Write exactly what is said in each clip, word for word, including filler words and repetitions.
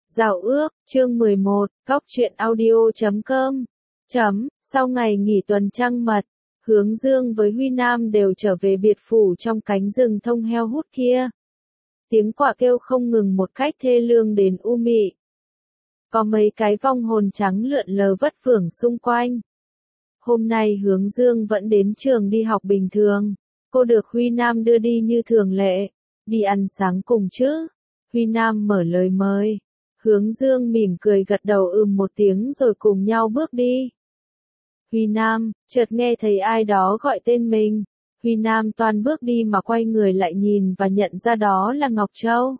Giao ước, chương mười một, góc truyện audio chấm com. Chấm, sau ngày nghỉ tuần trăng mật, Hướng Dương với Huy Nam đều trở về biệt phủ trong cánh rừng thông heo hút kia. Tiếng quạ kêu không ngừng một cách thê lương đến u mị. Có mấy cái vong hồn trắng lượn lờ vất vưởng xung quanh. Hôm nay Hướng Dương vẫn đến trường đi học bình thường. Cô được Huy Nam đưa đi như thường lệ. Đi ăn sáng cùng chứ? Huy Nam mở lời mời. Hướng Dương mỉm cười gật đầu ừm một tiếng rồi cùng nhau bước đi. Huy Nam, chợt nghe thấy ai đó gọi tên mình. Huy Nam toan bước đi mà quay người lại nhìn và nhận ra đó là Ngọc Châu.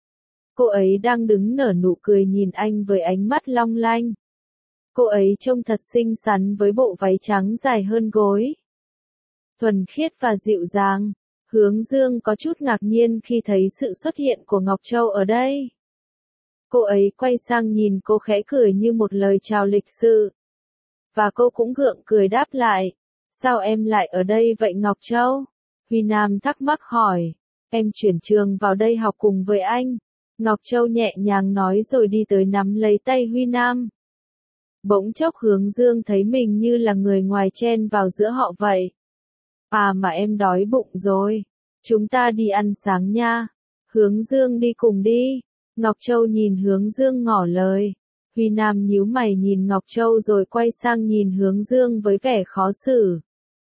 Cô ấy đang đứng nở nụ cười nhìn anh với ánh mắt long lanh. Cô ấy trông thật xinh xắn với bộ váy trắng dài hơn gối. Thuần khiết và dịu dàng. Hướng Dương có chút ngạc nhiên khi thấy sự xuất hiện của Ngọc Châu ở đây. Cô ấy quay sang nhìn cô khẽ cười như một lời chào lịch sự. Và cô cũng gượng cười đáp lại. Sao em lại ở đây vậy Ngọc Châu? Huy Nam thắc mắc hỏi. Em chuyển trường vào đây học cùng với anh. Ngọc Châu nhẹ nhàng nói rồi đi tới nắm lấy tay Huy Nam. Bỗng chốc Hướng Dương thấy mình như là người ngoài chen vào giữa họ vậy. À mà em đói bụng rồi. Chúng ta đi ăn sáng nha. Hướng Dương đi cùng đi. Ngọc Châu nhìn Hướng Dương ngỏ lời. Huy Nam nhíu mày nhìn Ngọc Châu rồi quay sang nhìn Hướng Dương với vẻ khó xử.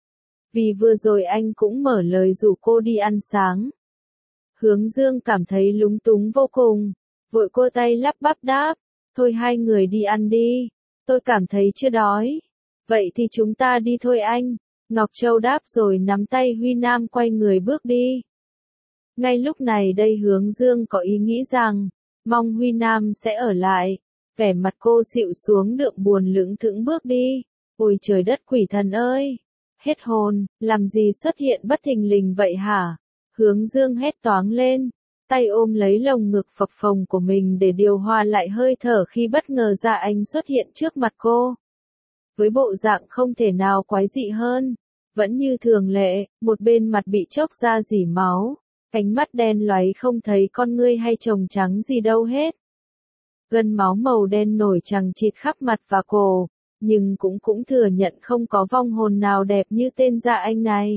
Vì vừa rồi anh cũng mở lời rủ cô đi ăn sáng. Hướng Dương cảm thấy lúng túng vô cùng. Vội cô tay lắp bắp đáp. Thôi hai người đi ăn đi. Tôi cảm thấy chưa đói. Vậy thì chúng ta đi thôi anh. Ngọc Châu đáp rồi nắm tay Huy Nam quay người bước đi. Ngay lúc này đây Hướng Dương có ý nghĩ rằng, mong Huy Nam sẽ ở lại. Vẻ mặt cô xịu xuống đượm buồn lững thững bước đi. Ôi trời đất quỷ thần ơi! Hết hồn, làm gì xuất hiện bất thình lình vậy hả? Hướng Dương hét toáng lên, tay ôm lấy lồng ngực phập phồng của mình để điều hòa lại hơi thở khi bất ngờ Dạ Anh xuất hiện trước mặt cô. Với bộ dạng không thể nào quái dị hơn, vẫn như thường lệ, một bên mặt bị chốc ra rỉ máu, ánh mắt đen loáy không thấy con ngươi hay tròng trắng gì đâu hết. Gân máu màu đen nổi chằng chịt khắp mặt và cổ, nhưng cũng cũng thừa nhận không có vong hồn nào đẹp như tên Dạ Anh này.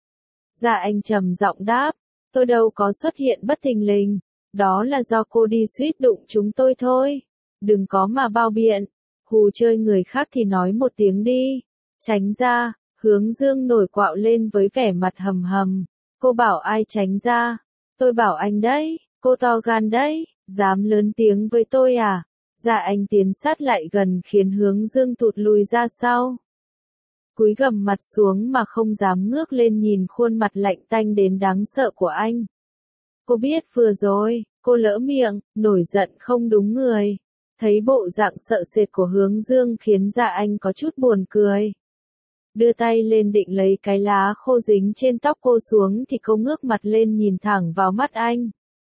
Dạ Anh trầm giọng đáp, tôi đâu có xuất hiện bất thình lình, đó là do cô đi suýt đụng chúng tôi thôi. Đừng có mà bao biện, hù chơi người khác thì nói một tiếng đi. Tránh ra, Hướng Dương nổi quạo lên với vẻ mặt hầm hầm. Cô bảo ai tránh ra? Tôi bảo anh đấy, cô to gan đấy, dám lớn tiếng với tôi à? Dạ Anh tiến sát lại gần khiến Hướng Dương tụt lùi ra sau. Cúi gằm mặt xuống mà không dám ngước lên nhìn khuôn mặt lạnh tanh đến đáng sợ của anh. Cô biết vừa rồi, cô lỡ miệng, nổi giận không đúng người. Thấy bộ dạng sợ sệt của Hướng Dương khiến Dạ Anh có chút buồn cười. Đưa tay lên định lấy cái lá khô dính trên tóc cô xuống thì cô ngước mặt lên nhìn thẳng vào mắt anh.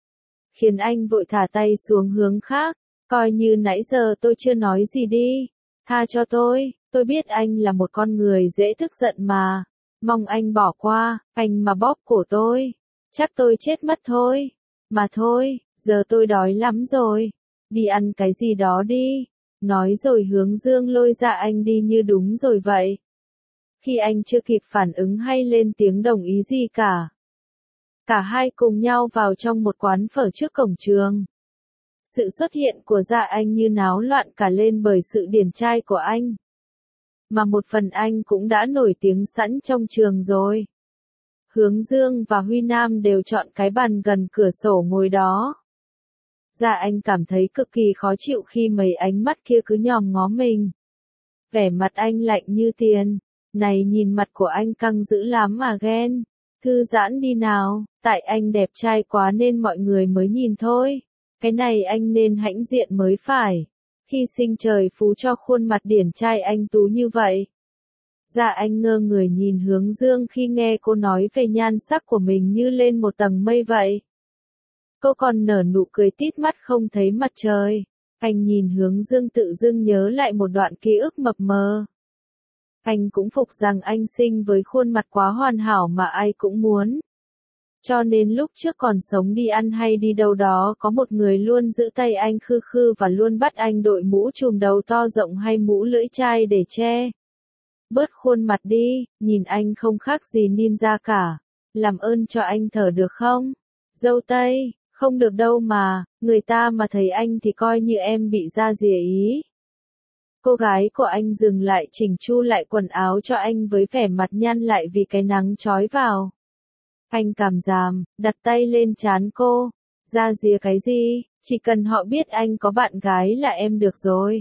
Khiến anh vội thả tay xuống hướng khác, coi như nãy giờ tôi chưa nói gì đi. Tha cho tôi, tôi biết anh là một con người dễ tức giận mà. Mong anh bỏ qua, anh mà bóp cổ tôi. Chắc tôi chết mất thôi. Mà thôi, giờ tôi đói lắm rồi. Đi ăn cái gì đó đi. Nói rồi Hướng Dương lôi Dạ Anh đi như đúng rồi vậy. Khi anh chưa kịp phản ứng hay lên tiếng đồng ý gì cả. Cả hai cùng nhau vào trong một quán phở trước cổng trường. Sự xuất hiện của Dạ Anh như náo loạn cả lên bởi sự điển trai của anh. Mà một phần anh cũng đã nổi tiếng sẵn trong trường rồi. Hướng Dương và Huy Nam đều chọn cái bàn gần cửa sổ ngồi đó. Dạ Anh cảm thấy cực kỳ khó chịu khi mấy ánh mắt kia cứ nhòm ngó mình. Vẻ mặt anh lạnh như tiền. Này nhìn mặt của anh căng dữ lắm mà ghen. Thư giãn đi nào, tại anh đẹp trai quá nên mọi người mới nhìn thôi. Cái này anh nên hãnh diện mới phải. Khi sinh trời phú cho khuôn mặt điển trai anh tú như vậy. Dạ Anh ngơ người nhìn Hướng Dương khi nghe cô nói về nhan sắc của mình như lên một tầng mây vậy. Cô còn nở nụ cười tít mắt không thấy mặt trời. Anh nhìn Hướng Dương tự dưng nhớ lại một đoạn ký ức mập mờ. Anh cũng phục rằng anh sinh với khuôn mặt quá hoàn hảo mà ai cũng muốn. Cho nên lúc trước còn sống đi ăn hay đi đâu đó có một người luôn giữ tay anh khư khư và luôn bắt anh đội mũ trùm đầu to rộng hay mũ lưỡi chai để che. Bớt khuôn mặt đi, nhìn anh không khác gì ninja cả. Làm ơn cho anh thở được không? Dâu tây, không được đâu mà, người ta mà thấy anh thì coi như em bị ra rìa ý. Cô gái của anh dừng lại chỉnh chu lại quần áo cho anh với vẻ mặt nhăn lại vì cái nắng chói vào. Anh cảm giảm, đặt tay lên trán cô. Ra rìa cái gì, chỉ cần họ biết anh có bạn gái là em được rồi.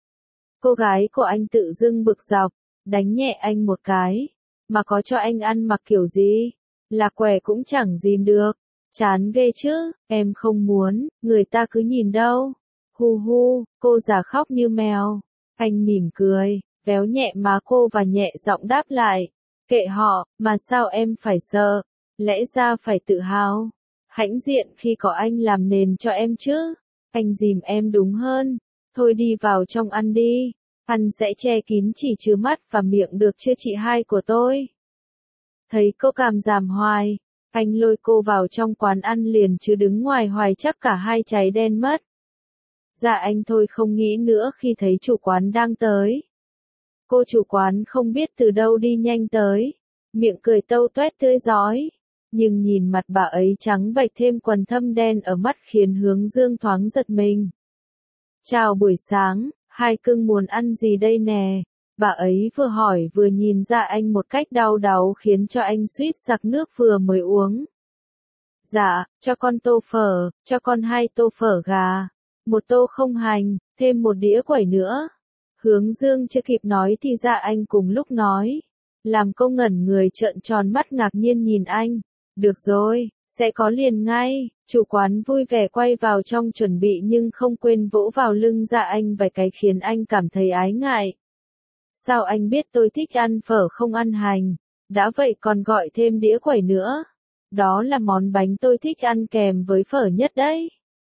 Cô gái của anh tự dưng bực dọc, đánh nhẹ anh một cái. Mà có cho anh ăn mặc kiểu gì? Là què cũng chẳng dìm được. Chán ghê chứ, em không muốn, người ta cứ nhìn đâu. Hu hu, cô giả khóc như mèo. Anh mỉm cười, véo nhẹ má cô và nhẹ giọng đáp lại. Kệ họ, mà sao em phải sợ? Lẽ ra phải tự hào. Hãnh diện khi có anh làm nền cho em chứ. Anh dìm em đúng hơn. Thôi đi vào trong ăn đi. Ăn sẽ che kín chỉ trừ mắt và miệng được chưa chị hai của tôi. Thấy cô càm giảm hoài. Anh lôi cô vào trong quán ăn liền chứ đứng ngoài hoài chắc cả hai cháy đen mất. Dạ anh thôi không nghĩ nữa khi thấy chủ quán đang tới. Cô chủ quán không biết từ đâu đi nhanh tới. Miệng cười tâu toét tươi rói. Nhưng nhìn mặt bà ấy trắng bệch thêm quần thâm đen ở mắt khiến Hướng Dương thoáng giật mình. Chào buổi sáng, hai cưng muốn ăn gì đây nè? Bà ấy vừa hỏi vừa nhìn ra anh một cách đau đáu khiến cho anh suýt sặc nước vừa mới uống. Dạ, cho con tô phở, cho con hai tô phở gà, một tô không hành, thêm một đĩa quẩy nữa. Hướng Dương chưa kịp nói thì ra anh cùng lúc nói. Làm cô ngẩn người trợn tròn mắt ngạc nhiên nhìn anh. Được rồi, sẽ có liền ngay. Chủ quán vui vẻ quay vào trong chuẩn bị nhưng không quên vỗ vào lưng Dạ Anh vài cái khiến anh cảm thấy ái ngại. Sao anh biết tôi thích ăn phở không ăn hành? Đã vậy còn gọi thêm đĩa quẩy nữa. Đó là món bánh tôi thích ăn kèm với phở nhất đấy.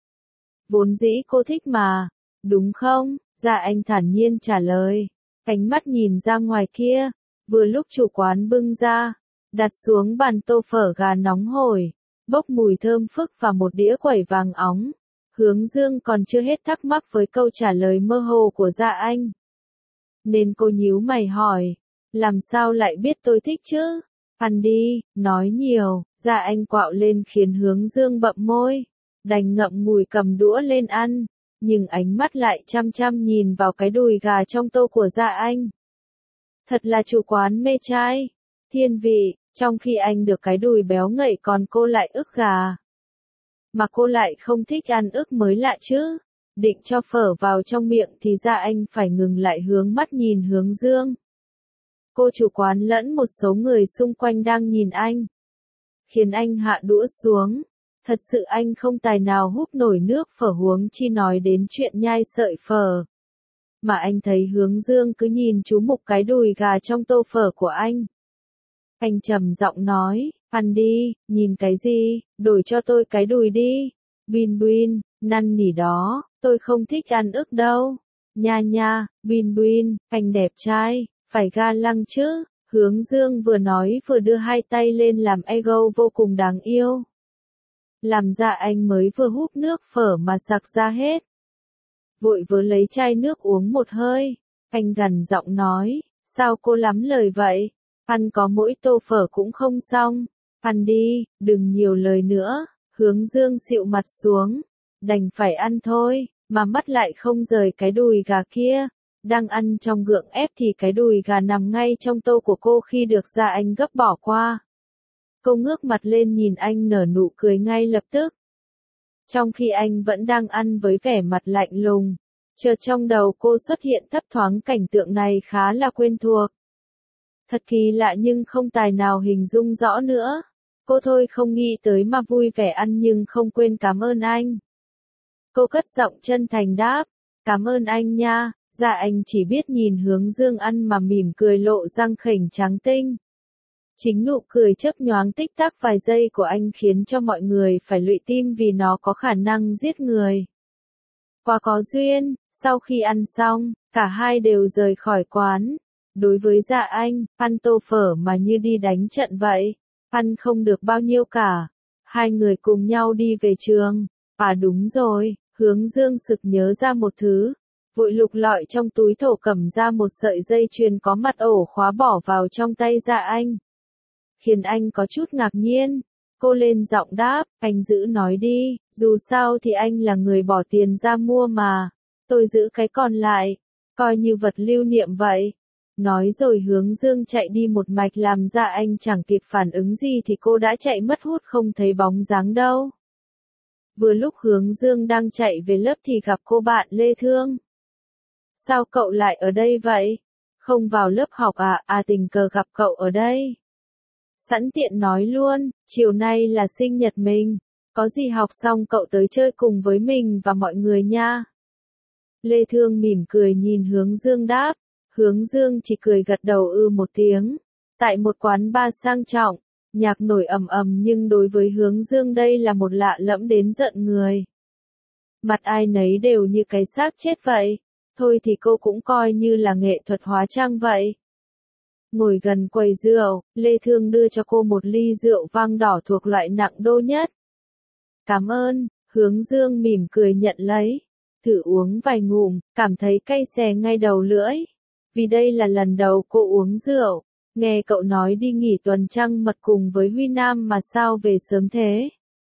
Vốn dĩ cô thích mà. Đúng không? Dạ Anh thản nhiên trả lời. Ánh mắt nhìn ra ngoài kia. Vừa lúc chủ quán bưng ra. Đặt xuống bàn tô phở gà nóng hổi. Bốc mùi thơm phức và một đĩa quẩy vàng óng. Hướng Dương còn chưa hết thắc mắc với câu trả lời mơ hồ của Dạ Anh. Nên cô nhíu mày hỏi. Làm sao lại biết tôi thích chứ? Ăn đi, nói nhiều. Dạ Anh quạo lên khiến Hướng Dương bậm môi. Đành ngậm ngùi cầm đũa lên ăn. Nhưng ánh mắt lại chăm chăm nhìn vào cái đùi gà trong tô của Dạ Anh. Thật là chủ quán mê trai. Thiên vị, trong khi anh được cái đùi béo ngậy còn cô lại ức gà. Mà cô lại không thích ăn ức mới lạ chứ. Định cho phở vào trong miệng thì Dạ Anh phải ngừng lại hướng mắt nhìn Hướng Dương. Cô chủ quán lẫn một số người xung quanh đang nhìn anh. Khiến anh hạ đũa xuống. Thật sự anh không tài nào húp nổi nước phở huống chi nói đến chuyện nhai sợi phở. Mà anh thấy Hướng Dương cứ nhìn chú mục cái đùi gà trong tô phở của anh. Anh trầm giọng nói, ăn đi, nhìn cái gì, đổi cho tôi cái đùi đi. Bin bin, năn nỉ đó, tôi không thích ăn ức đâu. Nha nha, bin bin, anh đẹp trai, phải ga lăng chứ. Hướng Dương vừa nói vừa đưa hai tay lên làm ego vô cùng đáng yêu. Làm Dạ Anh mới vừa húp nước phở mà sặc ra hết. Vội vớ lấy chai nước uống một hơi. Anh gằn giọng nói, sao cô lắm lời vậy? Ăn có mỗi tô phở cũng không xong. Ăn đi, đừng nhiều lời nữa. Hướng Dương xịu mặt xuống. Đành phải ăn thôi, mà mắt lại không rời cái đùi gà kia. Đang ăn trong gượng ép thì cái đùi gà nằm ngay trong tô của cô khi được Dạ Anh gấp bỏ qua. Cô ngước mặt lên nhìn anh nở nụ cười ngay lập tức. Trong khi anh vẫn đang ăn với vẻ mặt lạnh lùng, chợt trong đầu cô xuất hiện thấp thoáng cảnh tượng này khá là quen thuộc. Thật kỳ lạ nhưng không tài nào hình dung rõ nữa. Cô thôi không nghĩ tới mà vui vẻ ăn nhưng không quên cảm ơn anh. Cô cất giọng chân thành đáp, cảm ơn anh nha. Dạ Anh chỉ biết nhìn Hướng Dương ăn mà mỉm cười lộ răng khểnh trắng tinh. Chính nụ cười chớp nhoáng tích tắc vài giây của anh khiến cho mọi người phải lụy tim vì nó có khả năng giết người. Quá có duyên, sau khi ăn xong, cả hai đều rời khỏi quán. Đối với Dạ Anh, ăn tô phở mà như đi đánh trận vậy. Ăn không được bao nhiêu cả. Hai người cùng nhau đi về trường. À đúng rồi, Hướng Dương sực nhớ ra một thứ. Vội lục lọi trong túi thổ cẩm ra một sợi dây chuyền có mặt ổ khóa bỏ vào trong tay Dạ Anh. Khiến anh có chút ngạc nhiên. Cô lên giọng đáp, anh giữ nói đi, dù sao thì anh là người bỏ tiền ra mua mà. Tôi giữ cái còn lại, coi như vật lưu niệm vậy. Nói rồi Hướng Dương chạy đi một mạch làm Dạ Anh chẳng kịp phản ứng gì thì cô đã chạy mất hút không thấy bóng dáng đâu. Vừa lúc Hướng Dương đang chạy về lớp thì gặp cô bạn Lê Thương. Sao cậu lại ở đây vậy? Không vào lớp học à? À tình cờ gặp cậu ở đây. Sẵn tiện nói luôn, chiều nay là sinh nhật mình. Có gì học xong cậu tới chơi cùng với mình và mọi người nha. Lê Thương mỉm cười nhìn Hướng Dương đáp. Hướng Dương chỉ cười gật đầu ư một tiếng. Tại một quán bar sang trọng, nhạc nổi ầm ầm nhưng đối với Hướng Dương đây là một lạ lẫm đến giận người. Mặt ai nấy đều như cái xác chết vậy. Thôi thì cô cũng coi như là nghệ thuật hóa trang vậy. Ngồi gần quầy rượu, Lê Thương đưa cho cô một ly rượu vang đỏ thuộc loại nặng đô nhất. Cảm ơn, Hướng Dương mỉm cười nhận lấy. Thử uống vài ngụm, cảm thấy cay xè ngay đầu lưỡi. Vì đây là lần đầu cô uống rượu. Nghe cậu nói đi nghỉ tuần trăng mật cùng với Huy Nam mà sao về sớm thế?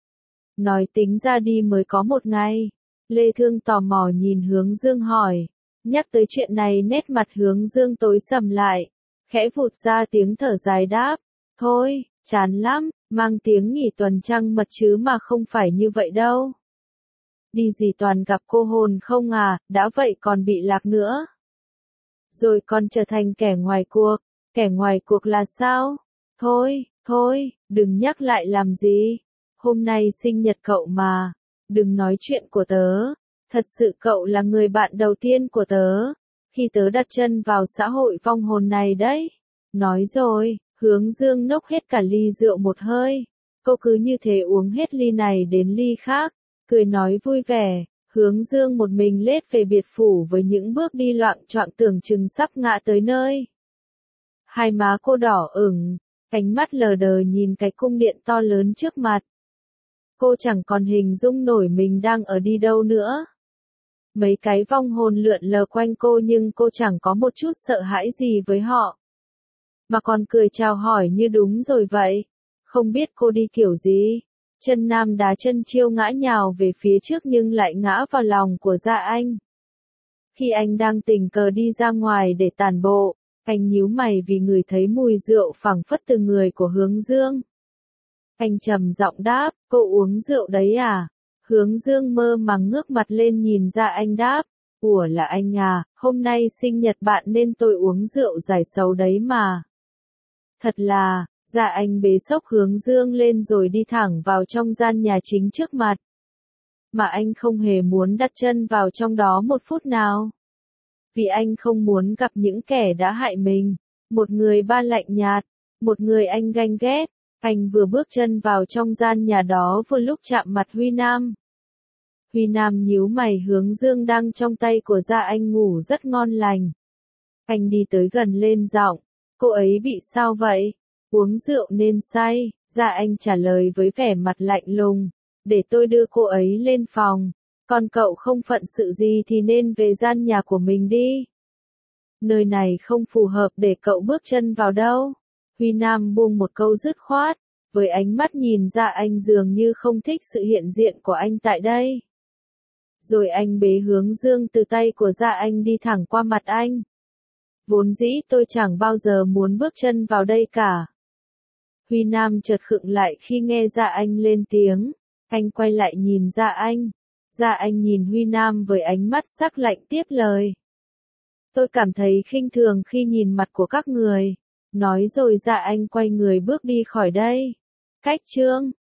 Nói tính ra đi mới có một ngày. Lê Thương tò mò nhìn Hướng Dương hỏi. Nhắc tới chuyện này nét mặt Hướng Dương tối sầm lại. Khẽ vụt ra tiếng thở dài đáp. Thôi, chán lắm, mang tiếng nghỉ tuần trăng mật chứ mà không phải như vậy đâu. Đi gì toàn gặp cô hồn không à, đã vậy còn bị lạc nữa. Rồi còn trở thành kẻ ngoài cuộc. Kẻ ngoài cuộc là sao? Thôi, thôi, đừng nhắc lại làm gì. Hôm nay sinh nhật cậu mà. Đừng nói chuyện của tớ. Thật sự cậu là người bạn đầu tiên của tớ. Khi tớ đặt chân vào xã hội vong hồn này đấy. Nói rồi, Hướng Dương nốc hết cả ly rượu một hơi. Cô cứ như thế uống hết ly này đến ly khác. Cười nói vui vẻ. Hướng Dương một mình lết về biệt phủ với những bước đi loạng choạng tưởng chừng sắp ngã tới nơi. Hai má cô đỏ ửng, ánh mắt lờ đờ nhìn cái cung điện to lớn trước mặt. Cô chẳng còn hình dung nổi mình đang ở đi đâu nữa. Mấy cái vong hồn lượn lờ quanh cô nhưng cô chẳng có một chút sợ hãi gì với họ. Mà còn cười chào hỏi như đúng rồi vậy. Không biết cô đi kiểu gì. Chân nam đá chân chiêu ngã nhào về phía trước nhưng lại ngã vào lòng của Dạ Anh. Khi anh đang tình cờ đi ra ngoài để tản bộ, anh nhíu mày vì ngửi thấy mùi rượu phảng phất từ người của Hướng Dương. Anh trầm giọng đáp, cô uống rượu đấy à? Hướng Dương mơ màng ngước mặt lên nhìn Dạ Anh đáp, ủa là anh à, hôm nay sinh nhật bạn nên tôi uống rượu giải sầu đấy mà. Thật là, Dạ Anh bế xốc Hướng Dương lên rồi đi thẳng vào trong gian nhà chính trước mặt. Mà anh không hề muốn đặt chân vào trong đó một phút nào. Vì anh không muốn gặp những kẻ đã hại mình. Một người ba lạnh nhạt, một người anh ganh ghét. Anh vừa bước chân vào trong gian nhà đó vừa lúc chạm mặt Huy Nam. Huy Nam nhíu mày Hướng Dương đang trong tay của Dạ Anh ngủ rất ngon lành. Anh đi tới gần lên giọng, cô ấy bị sao vậy? Uống rượu nên say. Dạ Anh trả lời với vẻ mặt lạnh lùng, để tôi đưa cô ấy lên phòng. Còn cậu không phận sự gì thì nên về gian nhà của mình đi. Nơi này không phù hợp để cậu bước chân vào đâu. Huy Nam buông một câu dứt khoát, với ánh mắt nhìn Dạ Anh dường như không thích sự hiện diện của anh tại đây. Rồi anh bế Hướng Dương từ tay của Dạ Anh đi thẳng qua mặt anh. Vốn dĩ tôi chẳng bao giờ muốn bước chân vào đây cả. Huy Nam chợt khựng lại khi nghe Dạ Anh lên tiếng. Anh quay lại nhìn Dạ Anh. Dạ Anh nhìn Huy Nam với ánh mắt sắc lạnh tiếp lời. Tôi cảm thấy khinh thường khi nhìn mặt của các người. Nói rồi Dạ Anh quay người bước đi khỏi đây. Cách chương